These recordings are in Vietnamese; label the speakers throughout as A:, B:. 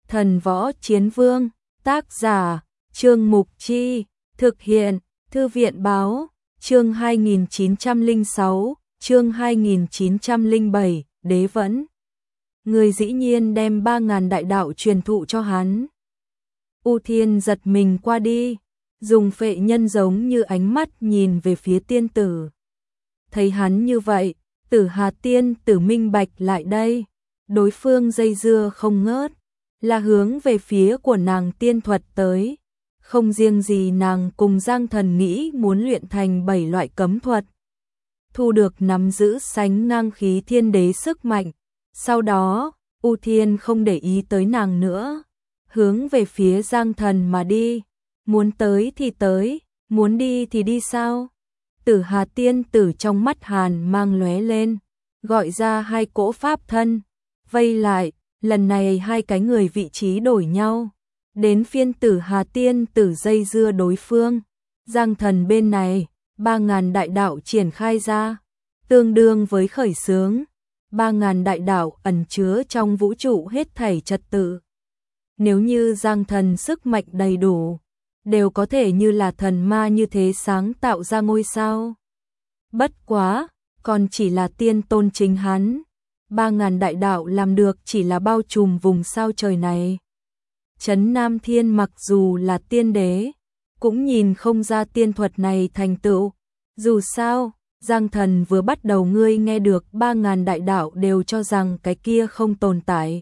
A: Thần Võ Chiến Vương, tác giả, Trương Mục Chi, thực hiện, Thư viện Báo, chương 2906, chương 2907, Đế Vẫn. Người dĩ nhiên đem 3.000 đại đạo truyền thụ cho hắn. U Thiên giật mình qua đi, dùng phệ nhân giống như ánh mắt nhìn về phía tiên tử. Thấy hắn như vậy, Tử Hà tiên tử minh bạch lại đây, đối phương dây dưa không ngớt, là hướng về phía của nàng tiên thuật tới. Không riêng gì nàng cùng Giang Thần nghĩ muốn luyện thành 7 loại cấm thuật, thu được nắm giữ sánh ngang khí thiên đế sức mạnh. Sau đó, U Thiên không để ý tới nàng nữa, hướng về phía Giang Thần mà đi. Muốn tới thì tới, muốn đi thì đi sao? Tử Hà tiên tử trong mắt hàn mang lóe lên, gọi ra 2 cỗ pháp thân, vây lại. Lần này 2 cái người vị trí đổi nhau, đến phiên Tử Hà tiên tử dây dưa đối phương. Giang Thần bên này, 3.000 đại đạo triển khai ra, tương đương với khởi xướng. 3.000 đại đạo ẩn chứa trong vũ trụ hết thảy trật tự. Nếu như Giang Thần sức mạnh đầy đủ, đều có thể như là thần ma như thế sáng tạo ra ngôi sao. Bất quá, còn chỉ là tiên tôn chính hắn. 3.000 đại đạo làm được chỉ là bao trùm vùng sao trời này. Trấn Nam Thiên mặc dù là tiên đế, cũng nhìn không ra tiên thuật này thành tựu. Dù sao, Giang Thần vừa bắt đầu ngươi nghe được 3.000 đại đạo đều cho rằng cái kia không tồn tại.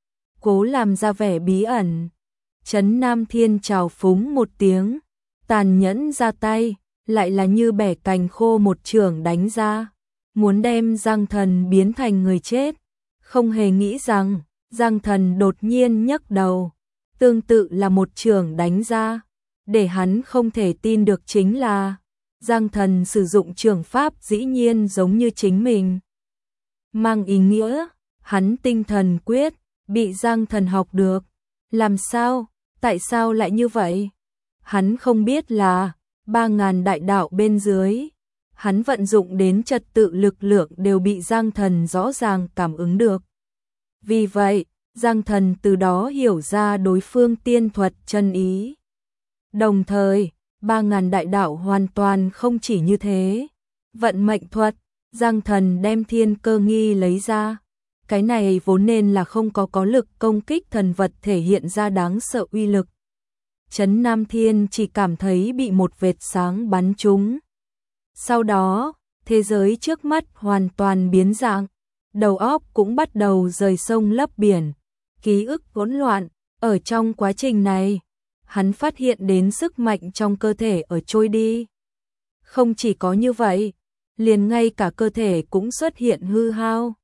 A: Cố làm ra vẻ bí ẩn. Trấn Nam Thiên trào phúng một tiếng, tàn nhẫn ra tay, lại là như bẻ cành khô một chưởng đánh ra, muốn đem Giang Thần biến thành người chết. Không hề nghĩ rằng, Giang Thần đột nhiên nhấc đầu, tương tự là một chưởng đánh ra. Để hắn không thể tin được chính là, Giang Thần sử dụng chưởng pháp dĩ nhiên giống như chính mình. Mang ý nghĩa, hắn tinh thần quyết, bị Giang Thần học được. Làm sao? Tại sao lại như vậy? Hắn không biết là 3.000 đại đạo bên dưới, hắn vận dụng đến trật tự lực lượng đều bị Giang Thần rõ ràng cảm ứng được. Vì vậy, Giang Thần từ đó hiểu ra đối phương tiên thuật chân ý. Đồng thời, 3.000 đại đạo hoàn toàn không chỉ như thế. Vận mệnh thuật, Giang Thần đem thiên cơ nghi lấy ra. Cái này vốn nên là không có lực công kích thần vật thể hiện ra đáng sợ uy lực. Trấn Nam Thiên chỉ cảm thấy bị một vệt sáng bắn trúng. Sau đó, thế giới trước mắt hoàn toàn biến dạng, đầu óc cũng bắt đầu rời sông lấp biển, ký ức hỗn loạn. Ở trong quá trình này, hắn phát hiện đến sức mạnh trong cơ thể ở trôi đi. Không chỉ có như vậy, liền ngay cả cơ thể cũng xuất hiện hư hao.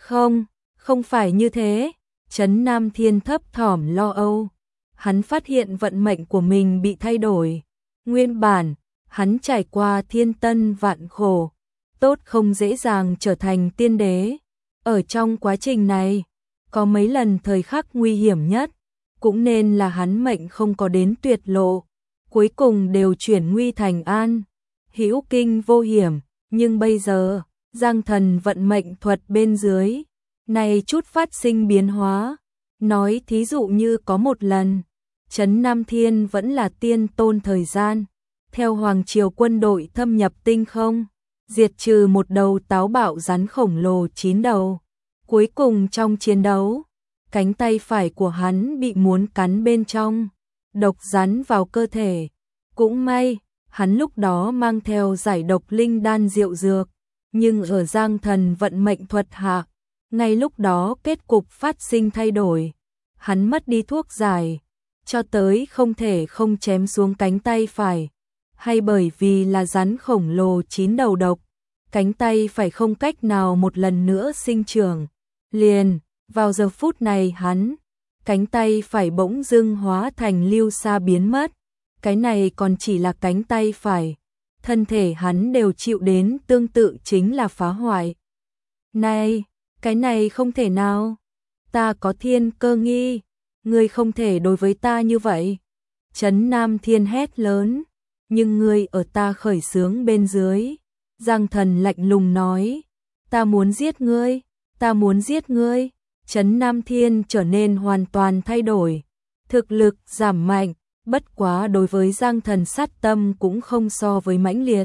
A: Không phải như thế. Trấn Nam Thiên thấp thỏm lo âu. Hắn phát hiện vận mệnh của mình bị thay đổi. Nguyên bản, hắn trải qua thiên tân vạn khổ, tốt không dễ dàng trở thành tiên đế. Ở trong quá trình này, có mấy lần thời khắc nguy hiểm nhất, cũng nên là hắn mệnh không có đến tuyệt lộ, cuối cùng đều chuyển nguy thành an, hữu kinh vô hiểm. Nhưng bây giờ, Giang Thần vận mệnh thuật bên dưới, này chút phát sinh biến hóa. Nói thí dụ như có một lần, Trấn Nam Thiên vẫn là tiên tôn thời gian, theo Hoàng Triều quân đội thâm nhập tinh không, diệt trừ một đầu táo bạo rắn khổng lồ 9 đầu. Cuối cùng trong chiến đấu, cánh tay phải của hắn bị muốn cắn bên trong, độc rắn vào cơ thể. Cũng may, hắn lúc đó mang theo giải độc linh đan diệu dược, nhưng ở Giang Thần vận mệnh thuật hạ, ngay lúc đó kết cục phát sinh thay đổi. Hắn mất đi thuốc giải, cho tới không thể không chém xuống cánh tay phải, hay bởi vì là rắn khổng lồ 9 đầu độc, cánh tay phải không cách nào một lần nữa sinh trưởng. Liền, vào giờ phút này hắn, cánh tay phải bỗng dưng hóa thành lưu sa biến mất. Cái này còn chỉ là cánh tay phải, thân thể hắn đều chịu đến tương tự chính là phá hoại. Này, cái này không thể nào, ta có thiên cơ nghi, ngươi không thể đối với ta như vậy. Trấn Nam Thiên hét lớn, nhưng ngươi ở ta khởi xướng bên dưới. Giang Thần lạnh lùng nói, ta muốn giết ngươi, ta muốn giết ngươi. Trấn Nam Thiên trở nên hoàn toàn thay đổi, thực lực giảm mạnh, bất quá đối với Giang Thần sát tâm cũng không so với mãnh liệt.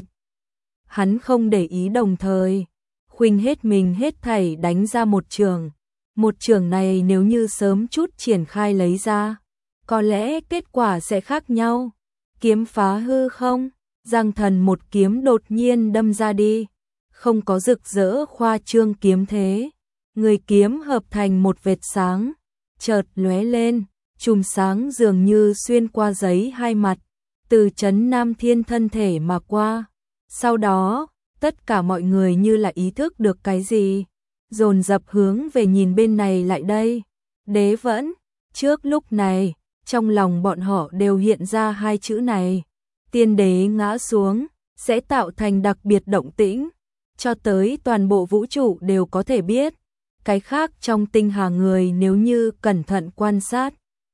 A: Hắn không để ý đồng thời, khuynh hết mình hết thảy đánh ra một trường. Một trường này nếu như sớm chút triển khai lấy ra, có lẽ kết quả sẽ khác nhau. Kiếm phá hư không, Giang Thần một kiếm đột nhiên đâm ra đi, không có rực rỡ khoa trương kiếm thế. Người kiếm hợp thành một vệt sáng, chợt lóe lên, chùm sáng dường như xuyên qua giấy hai mặt, từ Trấn Nam Thiên thân thể mà qua. Sau đó, tất cả mọi người như là ý thức được cái gì, dồn dập hướng về nhìn bên này lại đây. Đế vẫn, trước lúc này, trong lòng bọn họ đều hiện ra hai chữ này. Tiên đế ngã xuống, sẽ tạo thành đặc biệt động tĩnh, cho tới toàn bộ vũ trụ đều có thể biết. Cái khác trong tinh hà người nếu như cẩn thận quan sát,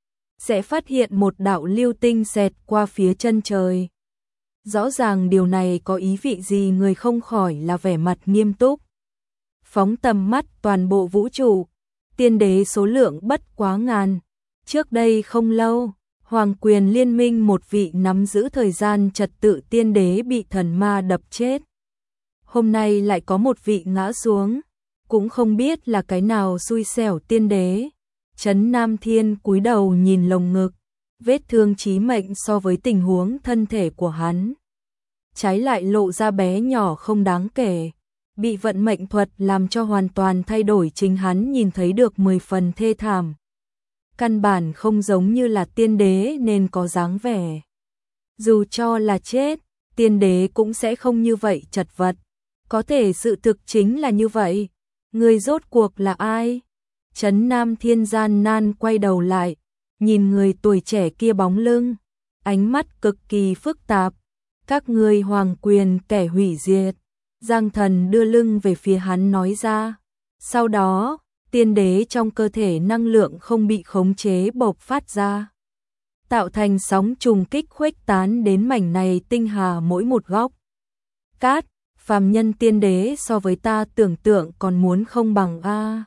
A: sẽ phát hiện một đạo lưu tinh xẹt qua phía chân trời. Rõ ràng điều này có ý vị gì người không khỏi là vẻ mặt nghiêm túc. Phóng tầm mắt toàn bộ vũ trụ, tiên đế số lượng bất quá ngàn. Trước đây không lâu, Hoàng Quyền Liên minh một vị nắm giữ thời gian trật tự tiên đế bị thần ma đập chết. Hôm nay lại có một vị ngã xuống, cũng không biết là cái nào xui xẻo tiên đế. Trấn Nam Thiên cúi đầu nhìn lồng ngực, vết thương chí mệnh so với tình huống thân thể của hắn. Trái lại lộ ra bé nhỏ không đáng kể, bị vận mệnh thuật làm cho hoàn toàn thay đổi chính hắn nhìn thấy được 10 phần thê thảm. Căn bản không giống như là tiên đế nên có dáng vẻ. Dù cho là chết, tiên đế cũng sẽ không như vậy chật vật. Có thể sự thực chính là như vậy. Người rốt cuộc là ai? Trấn Nam Thiên gian nan quay đầu lại, nhìn người tuổi trẻ kia bóng lưng, ánh mắt cực kỳ phức tạp. Các ngươi Hoàng Quyền kẻ hủy diệt. Giang Thần đưa lưng về phía hắn nói ra. Sau đó, tiên đế trong cơ thể năng lượng không bị khống chế bộc phát ra, tạo thành sóng trùng kích khuếch tán đến mảnh này tinh hà mỗi một góc. Cát, phàm nhân tiên đế so với ta tưởng tượng còn muốn không bằng a.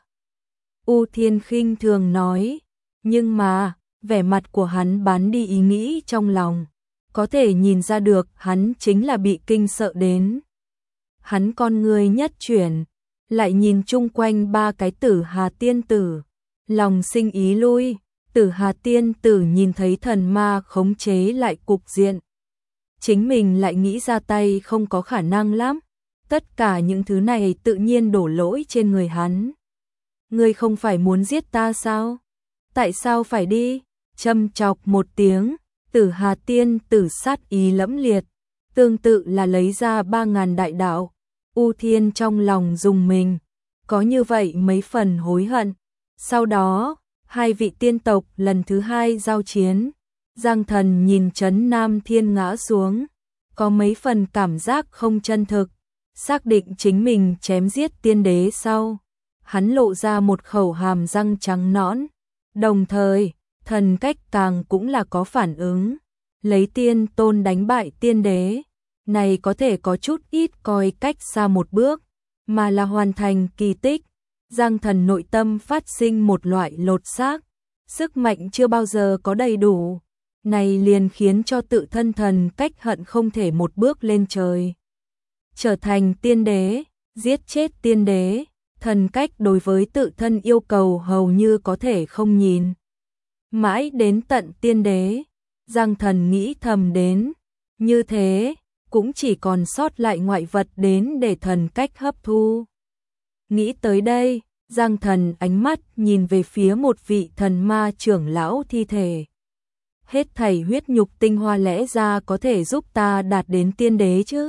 A: U Thiên khinh thường nói, nhưng mà, vẻ mặt của hắn bán đi ý nghĩ trong lòng, có thể nhìn ra được hắn chính là bị kinh sợ đến. Hắn con người nhất chuyển, lại nhìn chung quanh ba cái Tử Hà tiên tử, lòng sinh ý lui. Tử Hà tiên tử nhìn thấy thần ma khống chế lại cục diện, chính mình lại nghĩ ra tay không có khả năng lắm. Tất cả những thứ này tự nhiên đổ lỗi trên người hắn. Ngươi không phải muốn giết ta sao? Tại sao phải đi? Châm chọc một tiếng, Tử Hà tiên tử sát ý lẫm liệt, tương tự là lấy ra 3000 đại đạo. U Thiên trong lòng rùng mình, có như vậy mấy phần hối hận. Sau đó, hai vị tiên tộc lần thứ hai giao chiến. Giang Thần nhìn Trấn Nam Thiên ngã xuống, có mấy phần cảm giác không chân thực, xác định chính mình chém giết tiên đế sau. Hắn lộ ra một khẩu hàm răng trắng nõn, đồng thời, thần cách càng cũng là có phản ứng. Lấy tiên tôn đánh bại tiên đế, này có thể có chút ít coi cách xa một bước, mà là hoàn thành kỳ tích. Giang Thần nội tâm phát sinh một loại lột xác, sức mạnh chưa bao giờ có đầy đủ, này liền khiến cho tự thân thần cách hận không thể một bước lên trời. Trở thành tiên đế, giết chết tiên đế, thần cách đối với tự thân yêu cầu hầu như có thể không nhìn. Mãi đến tận tiên đế, Giang Thần nghĩ thầm đến, như thế, cũng chỉ còn sót lại ngoại vật đến để thần cách hấp thu. Nghĩ tới đây, Giang Thần ánh mắt nhìn về phía một vị thần ma trưởng lão thi thể. Hết thảy huyết nhục tinh hoa lẽ ra có thể giúp ta đạt đến tiên đế chứ?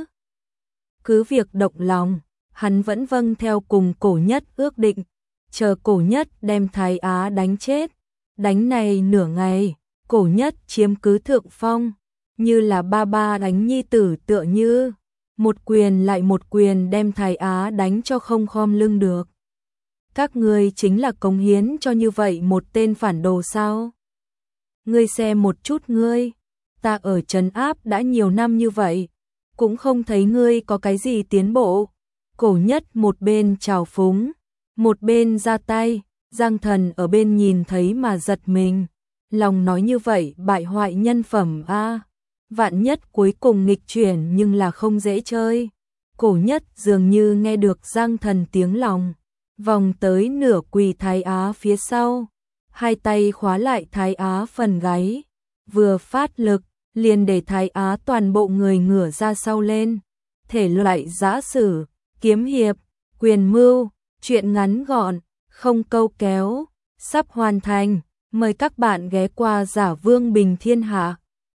A: Cứ việc động lòng, hắn vẫn vâng theo cùng Cổ Nhất ước định, chờ Cổ Nhất đem Thái Á đánh chết. Đánh này nửa ngày, Cổ Nhất chiếm cứ thượng phong, như là ba ba đánh nhi tử tựa như. Một quyền lại một quyền đem Thái Á đánh cho không khom lưng được. Các ngươi chính là cống hiến cho như vậy một tên phản đồ sao? Ngươi xem một chút ngươi, ta ở trấn áp đã nhiều năm như vậy, cũng không thấy ngươi có cái gì tiến bộ. Cổ Nhất một bên trào phúng, một bên ra tay, Giang Thần ở bên nhìn thấy mà giật mình, lòng nói như vậy bại hoại nhân phẩm a. Vạn Nhất cuối cùng nghịch chuyển nhưng là không dễ chơi. Cổ Nhất dường như nghe được Giang Thần tiếng lòng, vòng tới nửa quỳ Thái Á phía sau, hai tay khóa lại Thái Á phần gáy, vừa phát lực, liền để Thái Á toàn bộ người ngửa ra sau lên. Thể loại giã sử, kiếm hiệp, quyền mưu, truyện ngắn gọn, không câu kéo, sắp hoàn thành. Mời các bạn ghé qua Giả Vương Bình Thiên Hạ.